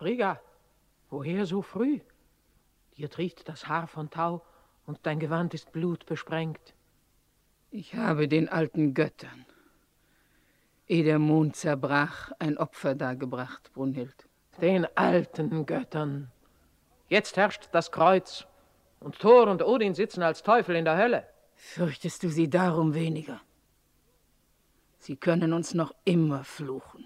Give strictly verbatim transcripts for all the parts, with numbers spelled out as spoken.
Frigga, woher so früh? Dir trieft das Haar von Tau und dein Gewand ist blutbesprengt. Ich habe den alten Göttern, ehe der Mond zerbrach, ein Opfer dargebracht, Brunhild. Den alten Göttern. Jetzt herrscht das Kreuz, und Thor und Odin sitzen als Teufel in der Hölle. Fürchtest du sie darum weniger? Sie können uns noch immer fluchen,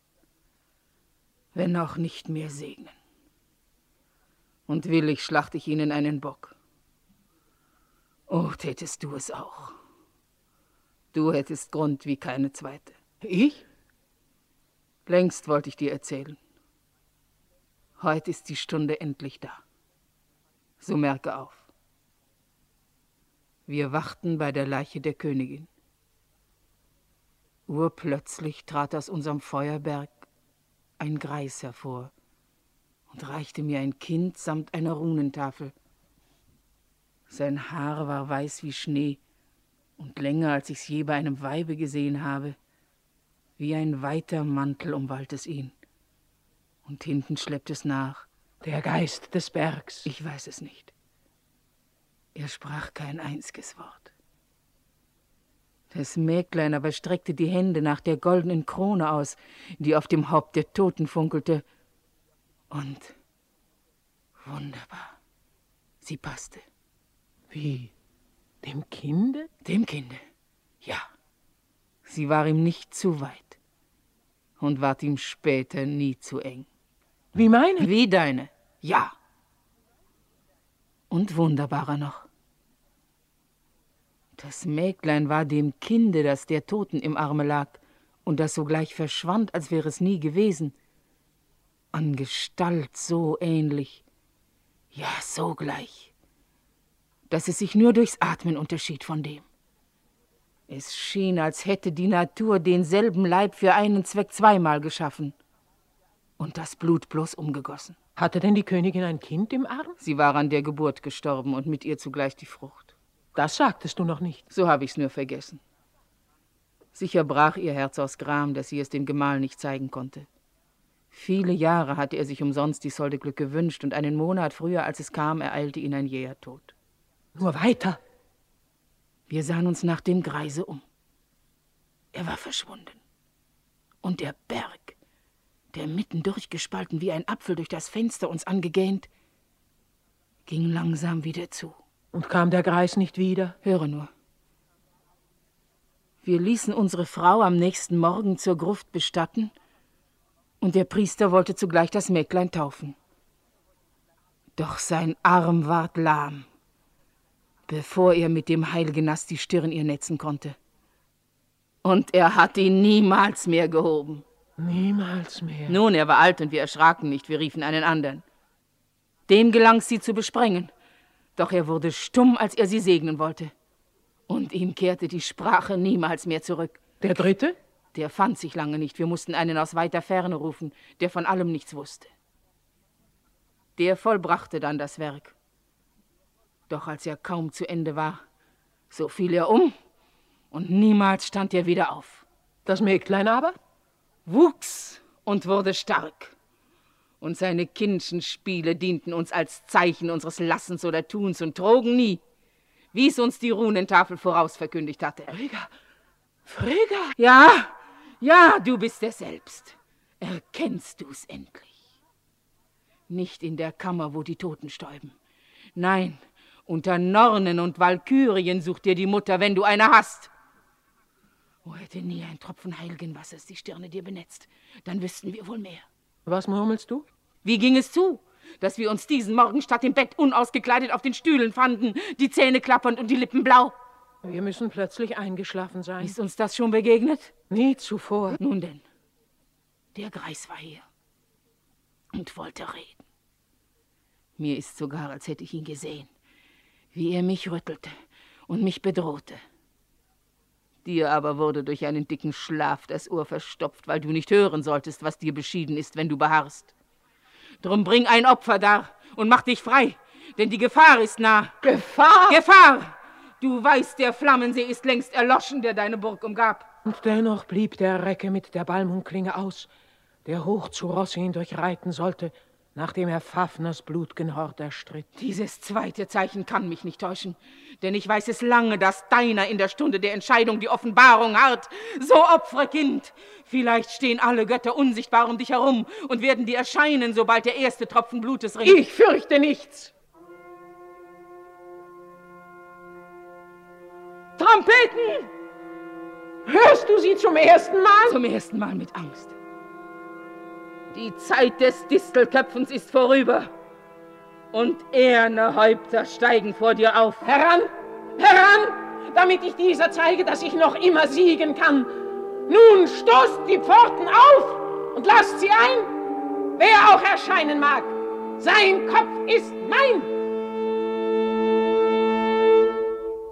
wenn auch nicht mehr segnen. Und willig schlachte ich ihnen einen Bock. Oh, tätest du es auch. Du hättest Grund wie keine zweite. Ich? Längst wollte ich dir erzählen. Heute ist die Stunde endlich da. So merke auf. Wir wachten bei der Leiche der Königin. Urplötzlich trat aus unserem Feuerberg ein Greis hervor und reichte mir ein Kind samt einer Runentafel. Sein Haar war weiß wie Schnee und länger, als ich's je bei einem Weibe gesehen habe. Wie ein weiter Mantel umwallt es ihn. Und hinten schleppt es nach. Der Geist des Bergs. Ich weiß es nicht. Er sprach kein einziges Wort. Das Mägdlein aber streckte die Hände nach der goldenen Krone aus, die auf dem Haupt der Toten funkelte. Und wunderbar, sie passte. Wie? Dem Kinde? Dem Kinde, ja. Sie war ihm nicht zu weit und ward ihm später nie zu eng. Wie meine? Wie deine, ja. Und wunderbarer noch. Das Mägdlein war dem Kinde, das der Toten im Arme lag und das sogleich verschwand, als wäre es nie gewesen. An Gestalt so ähnlich, ja, so gleich, dass es sich nur durchs Atmen unterschied von dem. Es schien, als hätte die Natur denselben Leib für einen Zweck zweimal geschaffen und das Blut bloß umgegossen. Hatte denn die Königin ein Kind im Arm? Sie war an der Geburt gestorben und mit ihr zugleich die Frucht. Das sagtest du noch nicht. So habe ich's nur vergessen. Sicher brach ihr Herz aus Gram, dass sie es dem Gemahl nicht zeigen konnte. Viele Jahre hatte er sich umsonst dies holde Glück gewünscht, und einen Monat früher, als es kam, ereilte ihn ein jäher Tod. Nur weiter. Wir sahen uns nach dem Greise um. Er war verschwunden. Und der Berg, der mitten durchgespalten wie ein Apfel durch das Fenster uns angegähnt, ging langsam wieder zu. Und kam der Greis nicht wieder? Höre nur. Wir ließen unsere Frau am nächsten Morgen zur Gruft bestatten, und der Priester wollte zugleich das Mägdlein taufen. Doch sein Arm ward lahm, bevor er mit dem heiligen Nass die Stirn ihr netzen konnte. Und er hat ihn niemals mehr gehoben. Niemals mehr? Nun, er war alt und wir erschraken nicht, wir riefen einen anderen. Dem gelang's, sie zu besprengen. Doch er wurde stumm, als er sie segnen wollte. Und ihm kehrte die Sprache niemals mehr zurück. Der Dritte? Der fand sich lange nicht. Wir mussten einen aus weiter Ferne rufen, der von allem nichts wusste. Der vollbrachte dann das Werk. Doch als er kaum zu Ende war, so fiel er um und niemals stand er wieder auf. Das Mägdlein aber? Wuchs und wurde stark. Und seine kindschen Spiele dienten uns als Zeichen unseres Lassens oder Tuns und trogen nie, wie es uns die Runentafel voraus verkündigt hatte. Frigga, Frigga! Ja, ja, du bist es selbst. Erkennst du's endlich? Nicht in der Kammer, wo die Toten stäuben. Nein, unter Nornen und Walkürien sucht dir die Mutter, wenn du eine hast. Oh, hätte nie ein Tropfen heiligen Wassers die Stirne dir benetzt, dann wüssten wir wohl mehr. Was murmelst du? Wie ging es zu, dass wir uns diesen Morgen statt im Bett unausgekleidet auf den Stühlen fanden, die Zähne klappernd und die Lippen blau? Wir müssen plötzlich eingeschlafen sein. Ist uns das schon begegnet? Nie zuvor. Nun denn, der Greis war hier und wollte reden. Mir ist sogar, als hätte ich ihn gesehen, wie er mich rüttelte und mich bedrohte. Dir aber wurde durch einen dicken Schlaf das Ohr verstopft, weil du nicht hören solltest, was dir beschieden ist, wenn du beharrst. Drum bring ein Opfer dar und mach dich frei, denn die Gefahr ist nah. Gefahr? Gefahr! Du weißt, der Flammensee ist längst erloschen, der deine Burg umgab. Und dennoch blieb der Recke mit der Balmunklinge aus, der hoch zu Rosse ihn durchreiten sollte, nachdem er Fafners blutgen Hort erstritt. Dieses zweite Zeichen kann mich nicht täuschen, denn ich weiß es lange, dass deiner in der Stunde der Entscheidung die Offenbarung harrt. So opfere, Kind! Vielleicht stehen alle Götter unsichtbar um dich herum und werden dir erscheinen, sobald der erste Tropfen Blutes rinnt. Ich fürchte nichts! Trompeten! Hörst du sie zum ersten Mal? Zum ersten Mal mit Angst. Die Zeit des Distelköpfens ist vorüber und eherne Häupter steigen vor dir auf. Heran, heran, damit ich dieser zeige, dass ich noch immer siegen kann. Nun stoßt die Pforten auf und lasst sie ein, wer auch erscheinen mag. Sein Kopf ist mein.